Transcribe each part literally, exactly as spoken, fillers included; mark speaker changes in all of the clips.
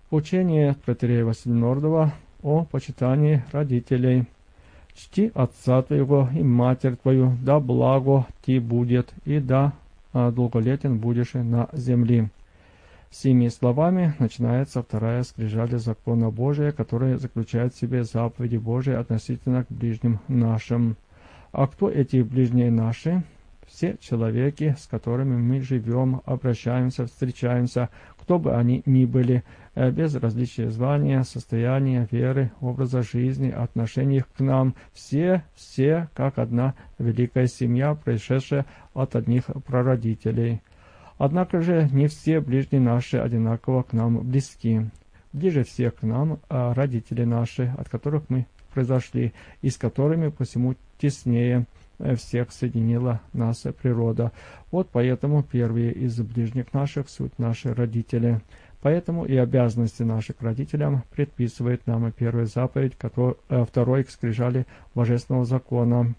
Speaker 1: Учение протерея Василия Нордова о почитании родителей. Чти отца твоего и матерь твою, да благо ти будет, и да долголетен будешь на земли. Сими словами начинается вторая скрижаль закона Божия, которая заключает в себе заповеди Божии относительно к ближним нашим. А кто эти ближние наши? Все человеки, с которыми мы живем, обращаемся, встречаемся, кто бы они ни были, без различия звания, состояния, веры, образа жизни, отношений к нам, все, все, как одна великая семья, происшедшая от одних прародителей. Однако же не все ближние наши одинаково к нам близки. Ближе всех к нам родители наши, от которых мы произошли, и с которыми посему теснее всех соединила нас природа. Вот поэтому первые из ближних наших суть наши родители. Поэтому и обязанности наши к родителям предписывает нам первая заповедь, который, второй к скрижали божественного закона.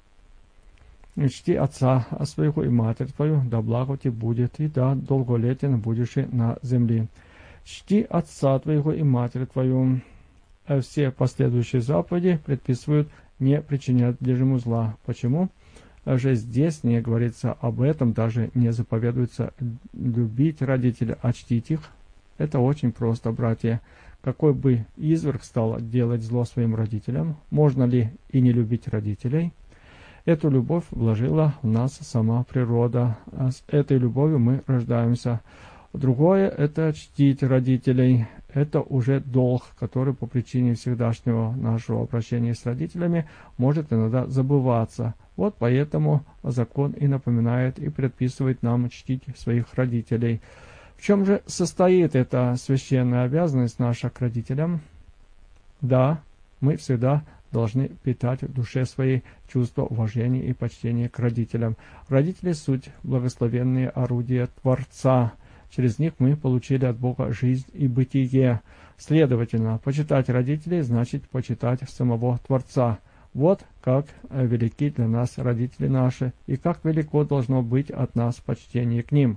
Speaker 1: Чти отца своего и матерь твою, да благо тебе будет, и да долголетен будешь на земле. Чти отца твоего и матерь твою. Все последующие заповеди предписывают не причинять ближнему зла. Почему же здесь не говорится об этом, даже не заповедуется любить родителей, а чтить их? Это очень просто, братья. Какой бы изверг стал делать зло своим родителям, можно ли и не любить родителей? Эту любовь вложила в нас сама природа. А с этой любовью мы рождаемся. Другое – это чтить родителей. Это уже долг, который по причине всегдашнего нашего обращения с родителями может иногда забываться. Вот поэтому закон и напоминает, и предписывает нам чтить своих родителей. В чем же состоит эта священная обязанность наша к родителям? Да, мы всегда должны питать в душе своей чувство уважения и почтения к родителям. Родители – суть благословенные орудия Творца. Через них мы получили от Бога жизнь и бытие. Следовательно, почитать родителей значит почитать самого Творца. Вот как велики для нас родители наши, и как велико должно быть от нас почтение к ним.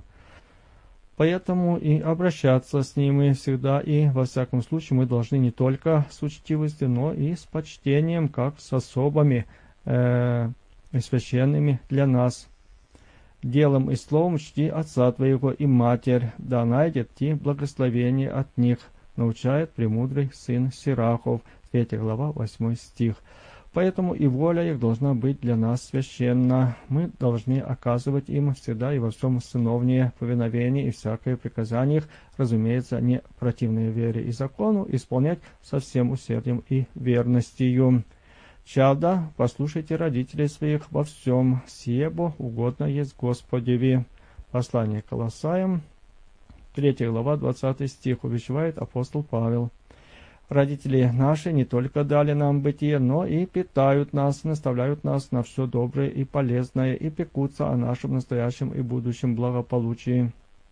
Speaker 1: Поэтому и обращаться с ними всегда и во всяком случае мы должны не только с учтивостью, но и с почтением, как с особами э, священными для нас. Делом и словом чти отца твоего и матерь, да найдет ти благословение от них, научает премудрый сын Сирахов, третья глава, восьмой стих. Поэтому и воля их должна быть для нас священна. Мы должны оказывать им всегда и во всем сыновнее повиновение и всякое приказание их, разумеется, не противное вере и закону, исполнять со всем усердием и верностью. Чада, послушайте родителей своих во всем, сие бо угодно есть Господеви. Послание к Колоссаям, третья глава, двадцатый стих, увещевает апостол Павел. Родители наши не только дали нам бытие, но и питают нас, наставляют нас на все доброе и полезное, и пекутся о нашем настоящем и будущем благополучии.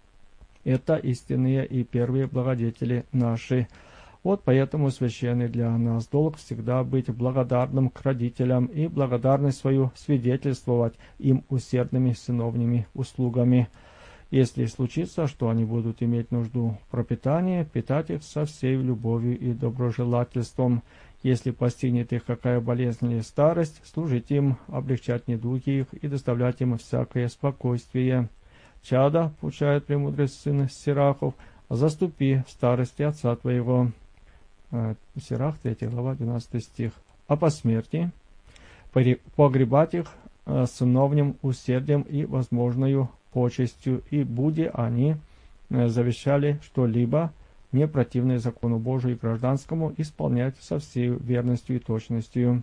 Speaker 1: Это истинные и первые благодетели наши. Вот поэтому священный для нас долг всегда быть благодарным к родителям и благодарность свою свидетельствовать им усердными сыновними услугами. Если случится, что они будут иметь нужду в пропитании, питать их со всей любовью и доброжелательством. Если постигнет их какая болезнь или старость, служить им, облегчать недуги их и доставлять им всякое спокойствие. Чада, получает премудрый сын Сирахов, заступи в старости отца твоего. Сирах, третья глава, двенадцатый стих. А по смерти погребать их сыновним усердием и возможною почестью, и буди они завещали что-либо не противное закону Божию и гражданскому исполнять со всей верностью и точностью.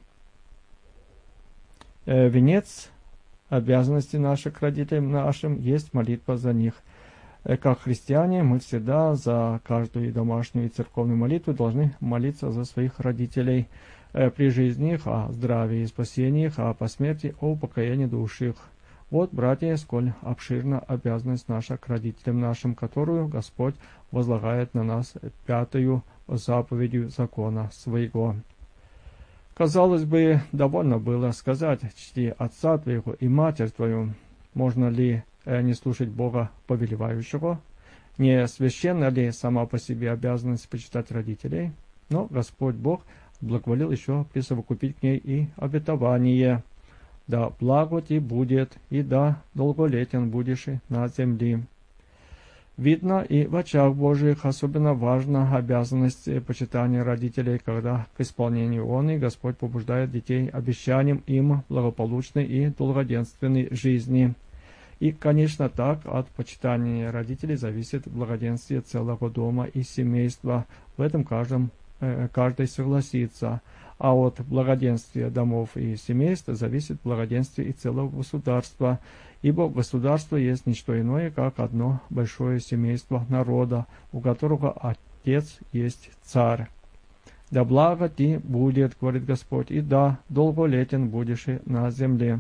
Speaker 1: Венец обязанности наших к родителям нашим есть молитва за них. Как христиане мы всегда за каждую домашнюю и церковную молитву должны молиться за своих родителей при жизни их о здравии и спасении их, а по смерти о упокоении души их. Вот, братья, сколь обширна обязанность наша к родителям нашим, которую Господь возлагает на нас пятую заповедью закона своего. Казалось бы, довольно было сказать: чти отца твоего и матерь твою. Можно ли не слушать Бога повелевающего? Не священна ли сама по себе обязанность почитать родителей? Но Господь Бог благоволил еще присовокупить к ней и обетование. Да благо ти будет, и да долголетен будешь на земле. Видно, и в очах Божьих особенно важна обязанность почитания родителей, когда к исполнению он и Господь побуждает детей обещанием им благополучной и долгоденственной жизни. И, конечно, так от почитания родителей зависит благоденствие целого дома и семейства. В этом каждом, э, каждый согласится. А от благоденствия домов и семейств зависит благоденствие и целого государства. Ибо государство есть не что иное, как одно большое семейство народа, у которого Отец есть Царь. Да благо ти будет, говорит Господь, и да долголетен будешь на земле.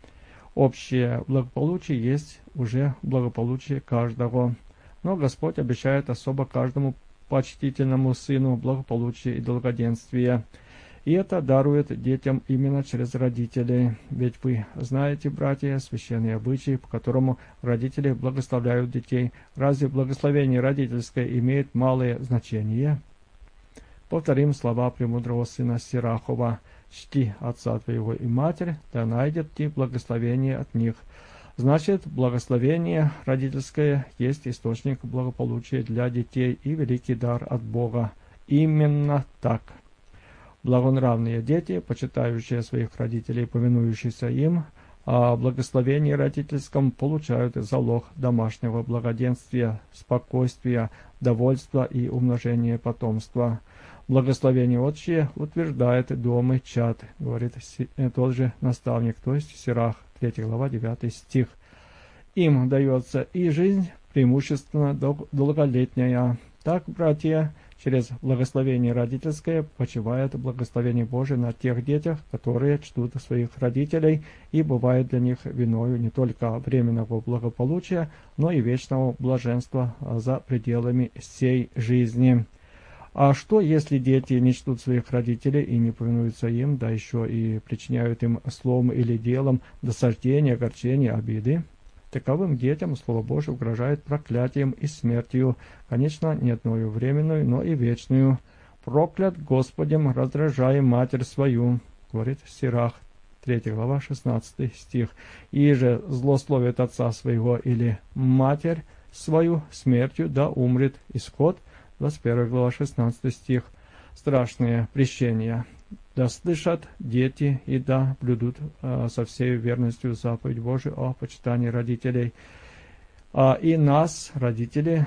Speaker 1: Общее благополучие есть уже благополучие каждого. Но Господь обещает особо каждому почтительному сыну благополучие и долгоденствие. И это дарует детям именно через родителей. Ведь вы знаете, братья, священные обычаи, по которому родители благословляют детей. Разве благословение родительское имеет малое значение? Повторим слова премудрого сына Сирахова. «Чти отца твоего и матерь, да найдет ти благословение от них». Значит, благословение родительское есть источник благополучия для детей и великий дар от Бога. Именно так. Благонравные дети, почитающие своих родителей, повинующиеся им, о благословении родительском получают залог домашнего благоденствия, спокойствия, довольства и умножения потомства. Благословение отчие утверждает дом и чад, говорит тот же наставник, то есть Сирах, третья глава, девятый стих. Им дается и жизнь преимущественно долголетняя. Так, братья, через благословение родительское почивает благословение Божие на тех детях, которые чтут своих родителей, и бывает для них виною не только временного благополучия, но и вечного блаженства за пределами сей жизни. А что, если дети не чтут своих родителей и не повинуются им, да еще и причиняют им словом или делом досаждения, огорчения, обиды? Таковым детям Слово Божие угрожает проклятием и смертью, конечно, не одною временную, но и вечную. «Проклят Господем, раздражая матерь свою», говорит Сирах, третья глава, шестнадцатый стих. «И же злословит отца своего или матерь свою смертью, да умрет». Исход, двадцать первая глава, шестнадцатый стих. Страшные прещения. Да слышат дети и да блюдут а, со всей верностью заповедь Божию о почитании родителей. А, и нас, родители,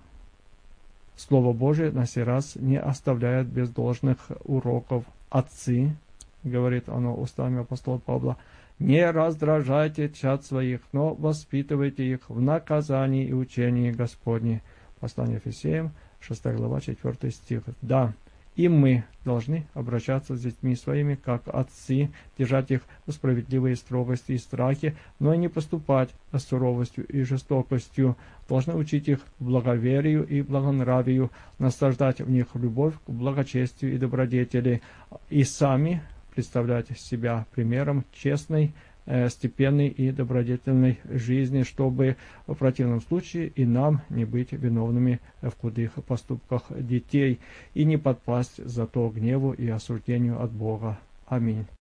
Speaker 1: Слово Божие на сей раз не оставляет без должных уроков. Отцы, говорит оно устами апостола Павла, не раздражайте чад своих, но воспитывайте их в наказании и учении Господне. Послание Ефесеям, шестая глава, четвертый стих. Да, и мы должны обращаться с детьми своими, как отцы, держать их в справедливой строгости и страхе, но и не поступать с суровостью и жестокостью. Должны учить их благоверию и благонравию, насаждать в них любовь к благочестию и добродетели, и сами представлять себя примером честной, степенной и добродетельной жизни, чтобы в противном случае и нам не быть виновными в худых поступках детей и не подпасть зато гневу и осуждению от Бога. Аминь.